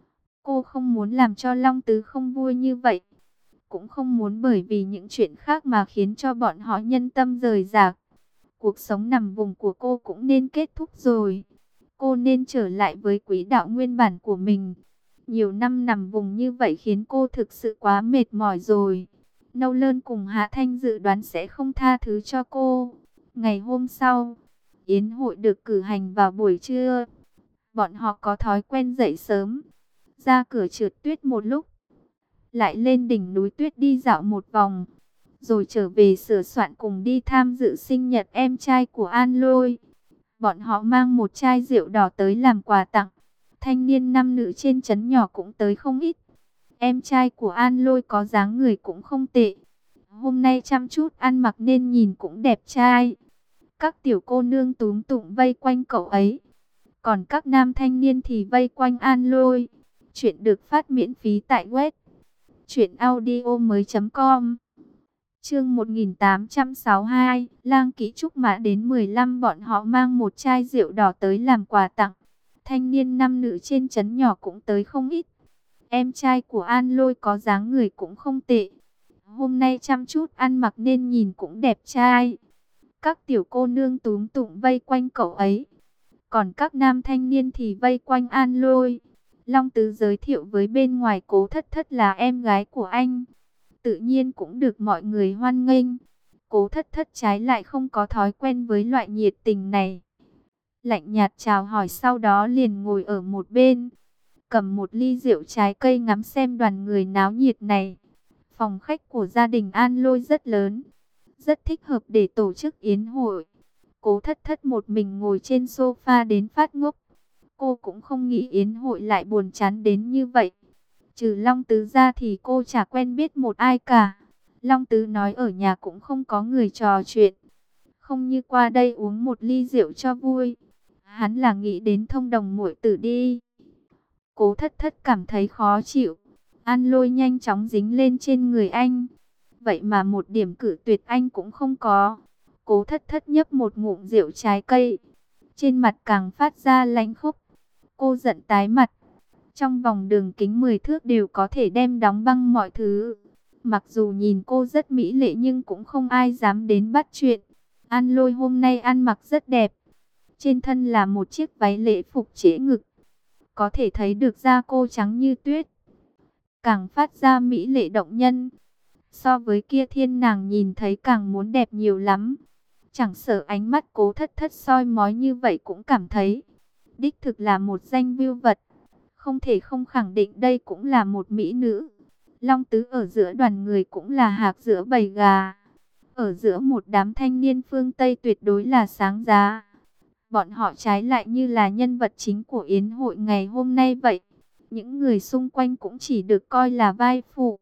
Cô không muốn làm cho Long Tứ không vui như vậy. Cũng không muốn bởi vì những chuyện khác mà khiến cho bọn họ nhân tâm rời rạc. Cuộc sống nằm vùng của cô cũng nên kết thúc rồi. Cô nên trở lại với quỹ đạo nguyên bản của mình. Nhiều năm nằm vùng như vậy khiến cô thực sự quá mệt mỏi rồi. Nâu Lơn cùng Hạ Thanh dự đoán sẽ không tha thứ cho cô. Ngày hôm sau, yến hội được cử hành vào buổi trưa. Bọn họ có thói quen dậy sớm, ra cửa trượt tuyết một lúc, lại lên đỉnh núi tuyết đi dạo một vòng, rồi trở về sửa soạn cùng đi tham dự sinh nhật em trai của An Lôi. Bọn họ mang một chai rượu đỏ tới làm quà tặng. Thanh niên nam nữ trên trấn nhỏ cũng tới không ít. Em trai của An Lôi có dáng người cũng không tệ. Hôm nay chăm chút ăn mặc nên nhìn cũng đẹp trai. Các tiểu cô nương túm tụm vây quanh cậu ấy. Còn các nam thanh niên thì vây quanh An Lôi. Chuyện được phát miễn phí tại web truyệnaudiomoi.com. Chương 1862, Lang Kỹ Trúc Mã đến 15 bọn họ mang một chai rượu đỏ tới làm quà tặng. Thanh niên nam nữ trên trấn nhỏ cũng tới không ít. Em trai của An Lôi có dáng người cũng không tệ. Hôm nay chăm chút ăn mặc nên nhìn cũng đẹp trai. Các tiểu cô nương túm tụm vây quanh cậu ấy. Còn các nam thanh niên thì vây quanh An Lôi. Long Tứ giới thiệu với bên ngoài Cố Thất Thất là em gái của anh. Tự nhiên cũng được mọi người hoan nghênh. Cố Thất Thất trái lại không có thói quen với loại nhiệt tình này. Lạnh nhạt chào hỏi sau đó liền ngồi ở một bên. Cầm một ly rượu trái cây ngắm xem đoàn người náo nhiệt này. Phòng khách của gia đình An Lôi rất lớn. Rất thích hợp để tổ chức yến hội. Cố Thất Thất một mình ngồi trên sofa đến phát ngốc. Cô cũng không nghĩ yến hội lại buồn chán đến như vậy. Trừ Long Tứ ra thì cô chả quen biết một ai cả. Long Tứ nói ở nhà cũng không có người trò chuyện. Không như qua đây uống một ly rượu cho vui. Hắn là nghĩ đến thông đồng muội tử đi. Cố Thất Thất cảm thấy khó chịu. An Lôi nhanh chóng dính lên trên người anh. Vậy mà một điểm cự tuyệt anh cũng không có. Cố Thất Thất nhấp một ngụm rượu trái cây. Trên mặt càng phát ra lãnh khốc. Cô giận tái mặt. Trong vòng đường kính 10 thước đều có thể đem đóng băng mọi thứ. Mặc dù nhìn cô rất mỹ lệ nhưng cũng không ai dám đến bắt chuyện. An Lôi hôm nay ăn mặc rất đẹp. Trên thân là một chiếc váy lễ phục trễ ngực. Có thể thấy được da cô trắng như tuyết. Càng phát ra mỹ lệ động nhân. So với kia thiên nàng nhìn thấy càng muốn đẹp nhiều lắm. Chẳng sợ ánh mắt Cố Thất Thất soi mói như vậy cũng cảm thấy đích thực là một danh vưu vật. Không thể không khẳng định đây cũng là một mỹ nữ. Long Tứ ở giữa đoàn người cũng là hạc giữa bầy gà. Ở giữa một đám thanh niên phương Tây tuyệt đối là sáng giá. Bọn họ trái lại như là nhân vật chính của yến hội ngày hôm nay vậy. Những người xung quanh cũng chỉ được coi là vai phụ.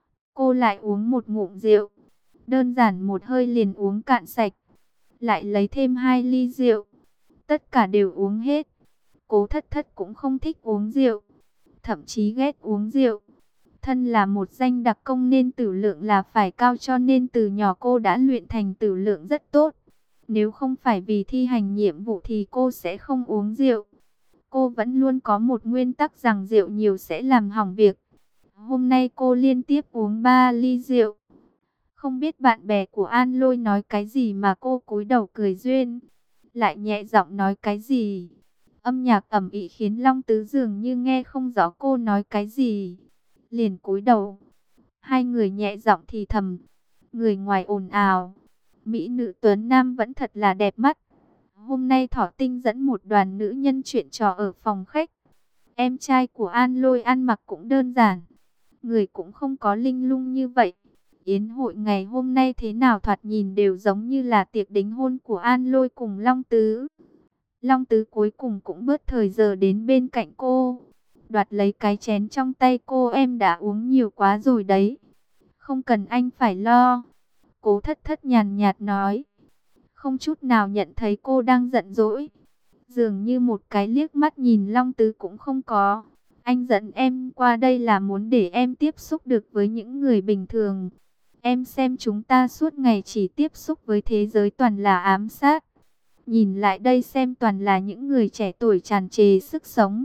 Cô lại uống một ngụm rượu. Đơn giản một hơi liền uống cạn sạch. Lại lấy thêm 2 ly rượu. Tất cả đều uống hết. Cố Thất Thất cũng không thích uống rượu. Thậm chí ghét uống rượu. Thân là một danh đặc công nên tử lượng là phải cao, cho nên từ nhỏ cô đã luyện thành tử lượng rất tốt. Nếu không phải vì thi hành nhiệm vụ thì cô sẽ không uống rượu. Cô vẫn luôn có một nguyên tắc rằng rượu nhiều sẽ làm hỏng việc. Hôm nay cô liên tiếp uống 3 ly rượu. Không biết bạn bè của An Lôi nói cái gì mà cô cúi đầu cười duyên. Lại nhẹ giọng nói cái gì. Âm nhạc ầm ĩ khiến Long Tứ dường như nghe không rõ cô nói cái gì. Liền cúi đầu. Hai người nhẹ giọng thì thầm. Người ngoài ồn ào. Mỹ nữ Tuấn Nam vẫn thật là đẹp mắt. Hôm nay Thỏ Tinh dẫn một đoàn nữ nhân chuyện trò ở phòng khách. Em trai của An Lôi ăn mặc cũng đơn giản. Người cũng không có linh lung như vậy. Yến hội ngày hôm nay thế nào thoạt nhìn đều giống như là tiệc đính hôn của An Lôi cùng Long Tứ. Long Tứ cuối cùng cũng bớt thời giờ đến bên cạnh cô. Đoạt lấy cái chén trong tay cô, em đã uống nhiều quá rồi đấy. Không cần anh phải lo. Cố Thất Thất nhàn nhạt nói. Không chút nào nhận thấy cô đang giận dỗi. Dường như một cái liếc mắt nhìn Long Tứ cũng không có. Anh dẫn em qua đây là muốn để em tiếp xúc được với những người bình thường. Em xem chúng ta suốt ngày chỉ tiếp xúc với thế giới toàn là ám sát. Nhìn lại đây xem toàn là những người trẻ tuổi tràn trề sức sống.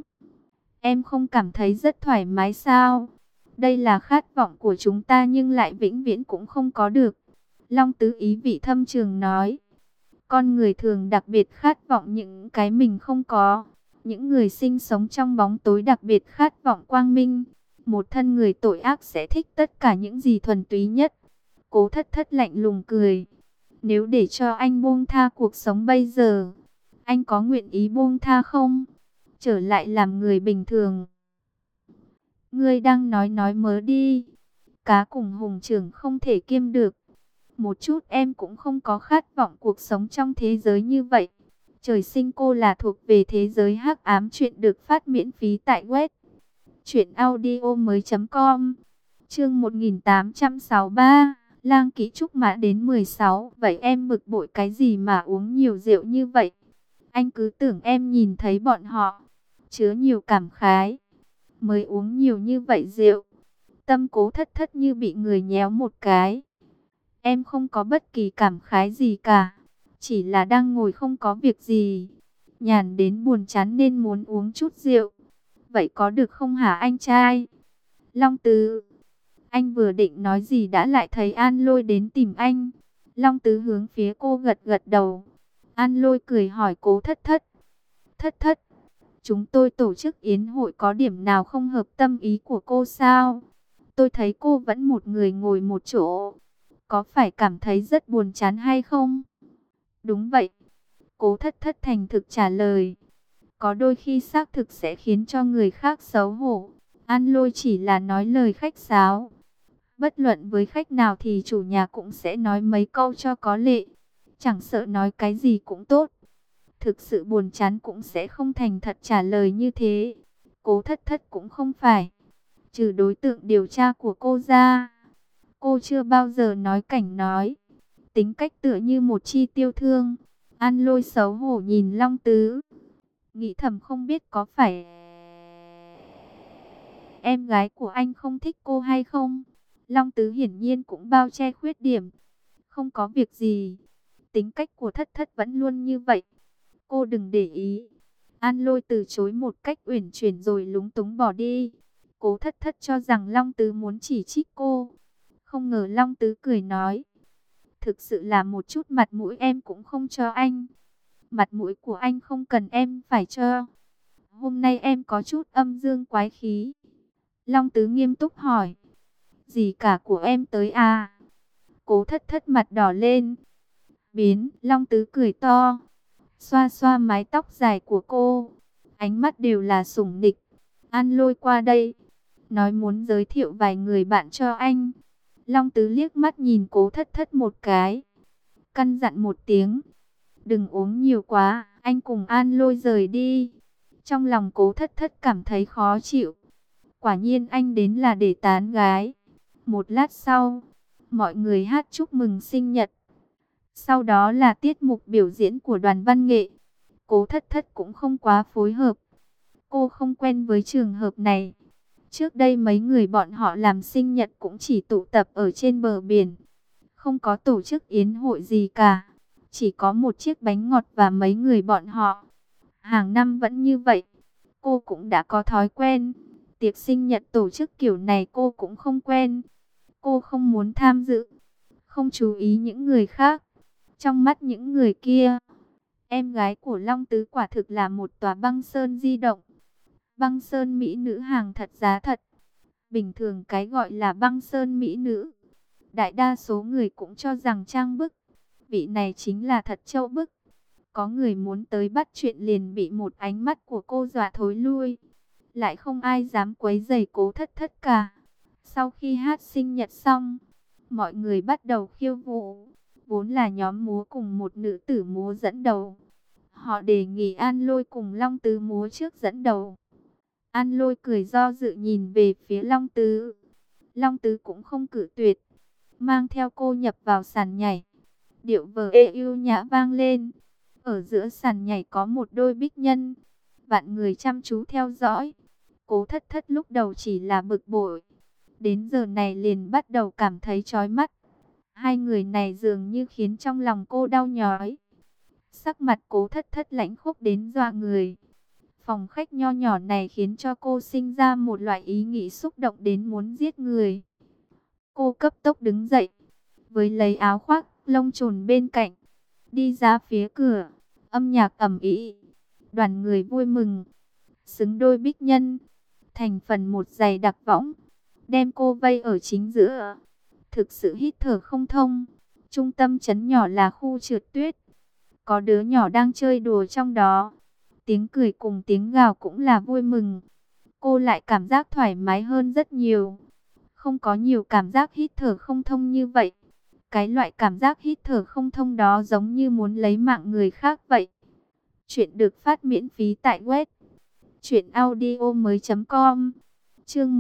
Em không cảm thấy rất thoải mái sao? Đây là khát vọng của chúng ta nhưng lại vĩnh viễn cũng không có được. Long Tứ ý vị thâm trường nói. Con người thường đặc biệt khát vọng những cái mình không có. Những người sinh sống trong bóng tối đặc biệt khát vọng quang minh. Một thân người tội ác sẽ thích tất cả những gì thuần túy nhất. Cố Thất Thất lạnh lùng cười. Nếu để cho anh buông tha cuộc sống bây giờ, anh có nguyện ý buông tha không? Trở lại làm người bình thường. Ngươi đang nói mớ đi. Cá cùng hùng trưởng không thể kiêm được. Một chút em cũng không có khát vọng cuộc sống trong thế giới như vậy. Trời sinh cô là thuộc về thế giới hắc ám. Chuyện được phát miễn phí tại web truyệnaudiomoi.com. Chương 1863. Lang Ký Trúc Mã đến 16. Vậy em bực bội cái gì mà uống nhiều rượu như vậy? Anh cứ tưởng em nhìn thấy bọn họ chứa nhiều cảm khái mới uống nhiều như vậy rượu. Tâm Cố Thất Thất như bị người nhéo một cái. Em không có bất kỳ cảm khái gì cả. Chỉ là đang ngồi không có việc gì. Nhàn đến buồn chán nên muốn uống chút rượu. Vậy có được không hả anh trai? Long Tứ. Anh vừa định nói gì đã lại thấy An Lôi đến tìm anh. Long Tứ hướng phía cô gật gật đầu. An Lôi cười hỏi Cố Thất Thất. Thất Thất, chúng tôi tổ chức yến hội có điểm nào không hợp tâm ý của cô sao? Tôi thấy cô vẫn một người ngồi một chỗ. Có phải cảm thấy rất buồn chán hay không? Đúng vậy. Cố Thất Thất thành thực trả lời. Có đôi khi xác thực sẽ khiến cho người khác xấu hổ. An Lôi chỉ là nói lời khách sáo. Bất luận với khách nào thì chủ nhà cũng sẽ nói mấy câu cho có lệ. Chẳng sợ nói cái gì cũng tốt. Thực sự buồn chán cũng sẽ không thành thật trả lời như thế. Cố Thất Thất cũng không phải. Trừ đối tượng điều tra của cô ra, cô chưa bao giờ nói cảnh nói. Tính cách tựa như một chi tiêu thương. An Lôi xấu hổ nhìn Long Tứ. Nghĩ thầm không biết có phải em gái của anh không thích cô hay không? Long Tứ hiển nhiên cũng bao che khuyết điểm. Không có việc gì. Tính cách của Thất Thất vẫn luôn như vậy. Cô đừng để ý. An Lôi từ chối một cách uyển chuyển rồi lúng túng bỏ đi. Cố Thất Thất cho rằng Long Tứ muốn chỉ trích cô. Không ngờ Long Tứ cười nói. Thực sự là một chút mặt mũi em cũng không cho anh. Mặt mũi của anh không cần em phải cho. Hôm nay em có chút âm dương quái khí. Long Tứ nghiêm túc hỏi. Gì cả của em tới à? Cố Thất Thất mặt đỏ lên. biến. Long Tứ cười to, xoa xoa mái tóc dài của cô, ánh mắt đều là sủng nịch. An Lôi qua đây, nói muốn giới thiệu vài người bạn cho anh. Long Tứ liếc mắt nhìn Cố Thất Thất một cái, căn dặn một tiếng, đừng uống nhiều quá, anh cùng An Lôi rời đi. Trong lòng Cố Thất Thất cảm thấy khó chịu, quả nhiên anh đến là để tán gái. Một lát sau, mọi người hát chúc mừng sinh nhật. Sau đó là tiết mục biểu diễn của đoàn văn nghệ. Cố Thất Thất cũng không quá phối hợp. Cô không quen với trường hợp này. Trước đây mấy người bọn họ làm sinh nhật cũng chỉ tụ tập ở trên bờ biển, không có tổ chức yến hội gì cả. Chỉ có một chiếc bánh ngọt và mấy người bọn họ. Hàng năm vẫn như vậy. Cô cũng đã có thói quen. Tiệc sinh nhật tổ chức kiểu này cô cũng không quen. Cô không muốn tham dự, không chú ý những người khác. Trong mắt những người kia, em gái của Long Tứ quả thực là một tòa băng sơn di động. Băng sơn mỹ nữ hàng thật giá thật. Bình thường cái gọi là băng sơn mỹ nữ, đại đa số người cũng cho rằng trang bức. Vị này chính là thật trâu bức. Có người muốn tới bắt chuyện liền bị một ánh mắt của cô dọa thối lui. Lại không ai dám quấy rầy Cố Thất Thất cả. Sau khi hát sinh nhật xong, mọi người bắt đầu khiêu vũ. Vốn là nhóm múa cùng một nữ tử múa dẫn đầu. Họ đề nghị An Lôi cùng Long Tứ múa trước dẫn đầu. An Lôi cười do dự nhìn về phía Long Tứ. Long Tứ cũng không cự tuyệt, mang theo cô nhập vào sàn nhảy. Điệu vờ ê yêu nhã vang lên. Ở giữa sàn nhảy có một đôi bích nhân. Vạn người chăm chú theo dõi. Cố Thất Thất lúc đầu chỉ là bực bội, đến giờ này liền bắt đầu cảm thấy chói mắt. Hai người này dường như khiến trong lòng cô đau nhói. Sắc mặt Cố Thất Thất lãnh khốc đến dọa người. Phòng khách nho nhỏ này khiến cho cô sinh ra một loại ý nghĩ xúc động đến muốn giết người. Cô cấp tốc đứng dậy, với lấy áo khoác lông trồn bên cạnh, đi ra phía cửa. Âm nhạc ầm ĩ, đoàn người vui mừng, xứng đôi bích nhân, thành phần một dày đặc võng, đem cô vây ở chính giữa. Thực sự hít thở không thông. Trung tâm trấn nhỏ là khu trượt tuyết, có đứa nhỏ đang chơi đùa trong đó. Tiếng cười cùng tiếng gào cũng là vui mừng. Cô lại cảm giác thoải mái hơn rất nhiều. Không có nhiều cảm giác hít thở không thông như vậy. Cái loại cảm giác hít thở không thông đó giống như muốn lấy mạng người khác vậy. Chuyện được phát miễn phí tại web truyệnaudiomoi.com. Chương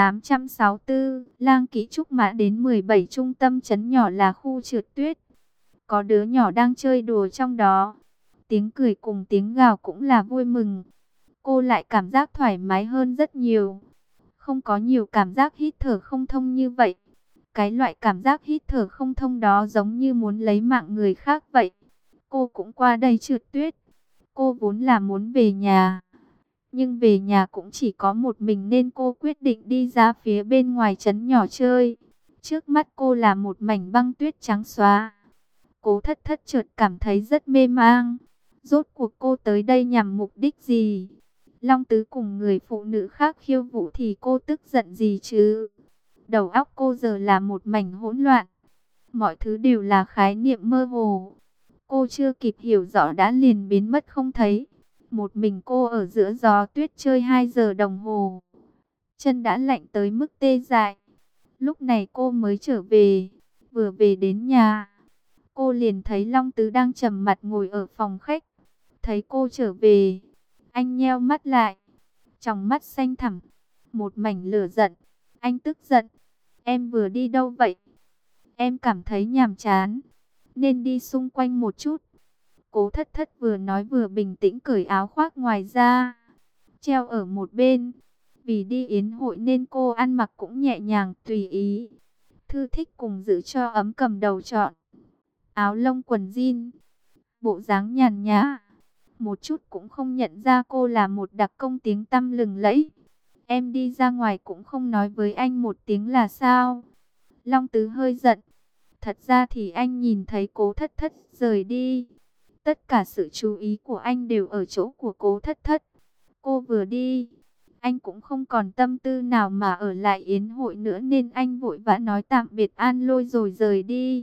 1864, Lang Kỹ Trúc Mã đến 17. Trung tâm trấn nhỏ là khu trượt tuyết, có đứa nhỏ đang chơi đùa trong đó. Tiếng cười cùng tiếng gào cũng là vui mừng. Cô lại cảm giác thoải mái hơn rất nhiều. Không có nhiều cảm giác hít thở không thông như vậy. Cái loại cảm giác hít thở không thông đó giống như muốn lấy mạng người khác vậy. Cô cũng qua đây trượt tuyết. Cô vốn là muốn về nhà, nhưng về nhà cũng chỉ có một mình nên cô quyết định đi ra phía bên ngoài trấn nhỏ chơi. Trước mắt cô là một mảnh băng tuyết trắng xóa. Cố Thất Thất chợt cảm thấy rất mê mang. Rốt cuộc cô tới đây nhằm mục đích gì? Long Tứ cùng người phụ nữ khác khiêu vũ thì cô tức giận gì chứ? Đầu óc cô giờ là một mảnh hỗn loạn. Mọi thứ đều là khái niệm mơ hồ. Cô chưa kịp hiểu rõ đã liền biến mất không thấy. Một mình cô ở giữa gió tuyết chơi 2 giờ đồng hồ. Chân đã lạnh tới mức tê dại. Lúc này cô mới trở về. Vừa về đến nhà, cô liền thấy Long Tứ đang trầm mặt ngồi ở phòng khách. Thấy cô trở về, anh nheo mắt lại, tròng mắt xanh thẳm, một mảnh lửa giận. Anh tức giận. Em vừa đi đâu vậy? Em cảm thấy nhàm chán, nên đi xung quanh một chút. Cố Thất Thất vừa nói vừa bình tĩnh cởi áo khoác ngoài ra, treo ở một bên. Vì đi yến hội nên cô ăn mặc cũng nhẹ nhàng tùy ý. Thư thích cùng giữ cho ấm cầm đầu chọn áo lông quần jean, bộ dáng nhàn nhã, một chút cũng không nhận ra cô là một đặc công tiếng tăm lừng lẫy. Em đi ra ngoài cũng không nói với anh một tiếng là sao? Long Tứ hơi giận. Thật ra thì anh nhìn thấy Cố Thất Thất rời đi, tất cả sự chú ý của anh đều ở chỗ của Cố Thất Thất. Cô vừa đi, anh cũng không còn tâm tư nào mà ở lại yến hội nữa nên anh vội vã nói tạm biệt An Lôi rồi rời đi.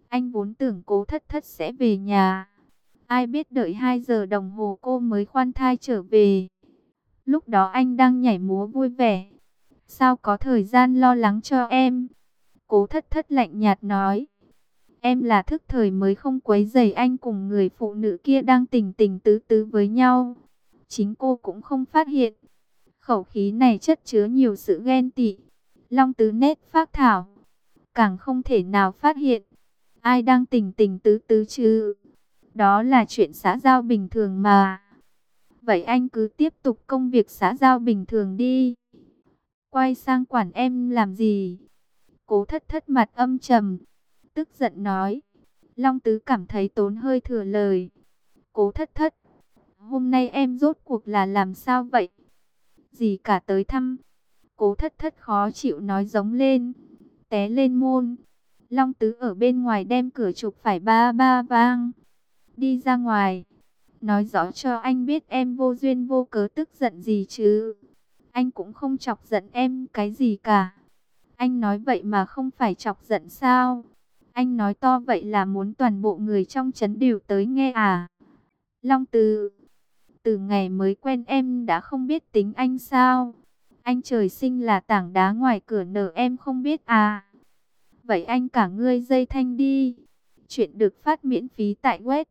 Anh vốn tưởng Cố Thất Thất sẽ về nhà. Ai biết đợi 2 giờ đồng hồ cô mới khoan thai trở về. Lúc đó anh đang nhảy múa vui vẻ. Sao có thời gian lo lắng cho em? Cố Thất Thất lạnh nhạt nói. Em là thức thời mới không quấy rầy anh cùng người phụ nữ kia đang tình tình tứ tứ với nhau. Chính cô cũng không phát hiện. Khẩu khí này chất chứa nhiều sự ghen tị. Long Tứ nét phác thảo. Càng không thể nào phát hiện. Ai đang tình tình tứ tứ chứ? Đó là chuyện xã giao bình thường mà. Vậy anh cứ tiếp tục công việc xã giao bình thường đi. Quay sang quản em làm gì? Cố Thất Thất mặt âm trầm, tức giận nói. Long Tứ cảm thấy tốn hơi thừa lời. Cố Thất Thất, hôm nay em rốt cuộc là làm sao vậy? Gì cả tới thăm. Cố Thất Thất khó chịu nói giống lên. Té lên môn. Long Tứ ở bên ngoài đem cửa chụp phải ba ba vang. Đi ra ngoài. Nói rõ cho anh biết em vô duyên vô cớ tức giận gì chứ. Anh cũng không chọc giận em cái gì cả. Anh nói vậy mà không phải chọc giận sao? Anh nói to vậy là muốn toàn bộ người trong trấn đều tới nghe à? Long Từ, từ ngày mới quen em đã không biết tính anh sao? Anh trời sinh là tảng đá ngoài cửa nở em không biết à? Vậy anh cả ngươi dây thanh đi. Chuyện được phát miễn phí tại web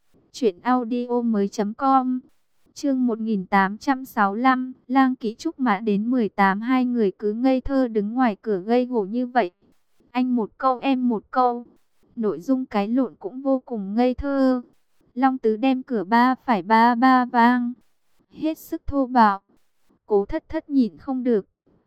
truyệnaudiomoi.com. Chương 1865, Lang Kỹ Trúc Mã đến 18, hai người cứ ngây thơ đứng ngoài cửa gây gổ như vậy. Anh một câu em một câu. Nội dung cái lộn cũng vô cùng ngây thơ. Long Tứ đem cửa ba phải ba ba vang. Hết sức thô bạo. Cố Thất Thất nhìn không được.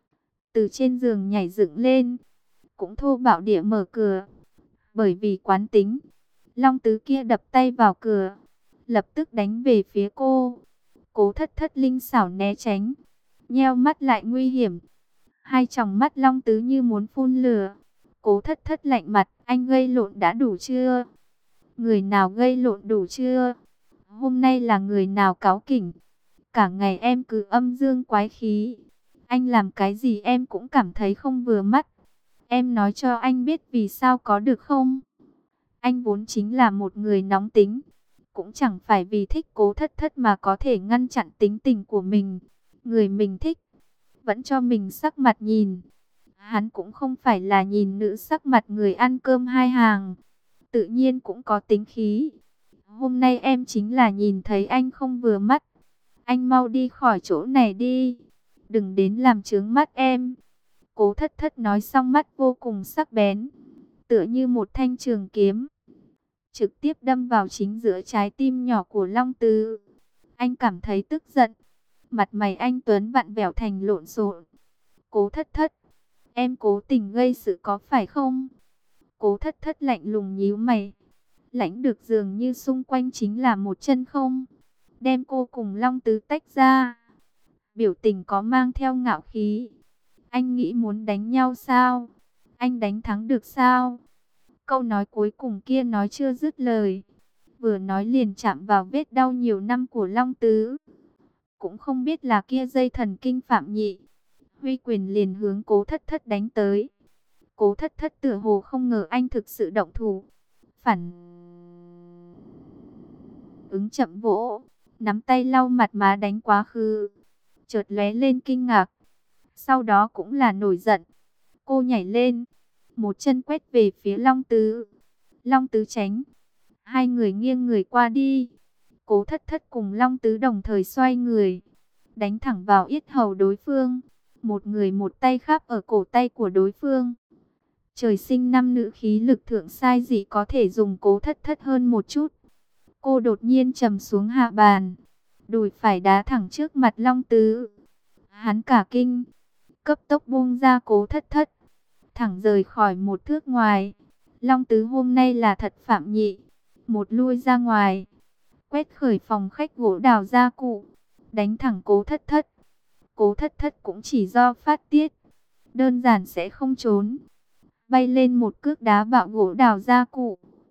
Từ trên giường nhảy dựng lên. Cũng thô bạo địa mở cửa. Bởi vì quán tính. Long Tứ kia đập tay vào cửa. Lập tức đánh về phía cô. Cố Thất Thất linh xảo né tránh. Nheo mắt lại nguy hiểm. Hai tròng mắt Long Tứ như muốn phun lửa. Cố Thất Thất lạnh mặt. Anh gây lộn đã đủ chưa? Người nào gây lộn đủ chưa? Hôm nay là người nào cáu kỉnh? Cả ngày em cứ âm dương quái khí. Anh làm cái gì em cũng cảm thấy không vừa mắt. Em nói cho anh biết vì sao có được không? Anh vốn chính là một người nóng tính. Cũng chẳng phải vì thích Cố Thất Thất mà có thể ngăn chặn tính tình của mình. Người mình thích, vẫn cho mình sắc mặt nhìn. Hắn cũng không phải là nhìn nữ sắc mặt người ăn cơm hai hàng. Tự nhiên cũng có tính khí. Hôm nay em chính là nhìn thấy anh không vừa mắt. Anh mau đi khỏi chỗ này đi. Đừng đến làm chướng mắt em. Cố Thất Thất nói xong mắt vô cùng sắc bén. Tựa như một thanh trường kiếm. Trực tiếp đâm vào chính giữa trái tim nhỏ của Long Tứ. Anh cảm thấy tức giận. Mặt mày anh Tuấn vặn vẹo thành lộn xộn. Cố Thất Thất, em cố tình gây sự có phải không? Cố Thất Thất lạnh lùng nhíu mày. Lãnh được dường như xung quanh chính là một chân không. Đem cô cùng Long Tứ tách ra. Biểu tình có mang theo ngạo khí. Anh nghĩ muốn đánh nhau sao? Anh đánh thắng được sao? Câu nói cuối cùng kia nói chưa dứt lời. Vừa nói liền chạm vào vết đau nhiều năm của Long Tứ. Cũng không biết là kia dây thần kinh phạm nhị. Huy quyền liền hướng Cố Thất Thất đánh tới. Cố Thất Thất tựa hồ không ngờ anh thực sự động thủ. Phản ứng chậm vỗ. Nắm tay lau mặt má đánh quá khứ. Chợt lóe lên kinh ngạc. Sau đó cũng là nổi giận. Cô nhảy lên. Một chân quét về phía Long Tứ. Long Tứ tránh. Hai người nghiêng người qua đi. Cố Thất Thất cùng Long Tứ đồng thời xoay người. Đánh thẳng vào yết hầu đối phương. Một người một tay khắp ở cổ tay của đối phương. Trời sinh năm nữ khí lực thượng sai gì có thể dùng Cố Thất Thất hơn một chút. Cô đột nhiên trầm xuống hạ bàn. Đùi phải đá thẳng trước mặt Long Tứ. Hắn cả kinh. Cấp tốc buông ra Cố Thất Thất. Thẳng rời khỏi một thước ngoài. Long Tứ hôm nay là thật phạm nhị. Một lui ra ngoài. Quét khởi phòng khách gỗ đào gia cụ. Đánh thẳng Cố Thất Thất. Cố Thất Thất cũng chỉ do phát tiết. Đơn giản sẽ không trốn. Bay lên một cước đá bạo gỗ đào gia cụ.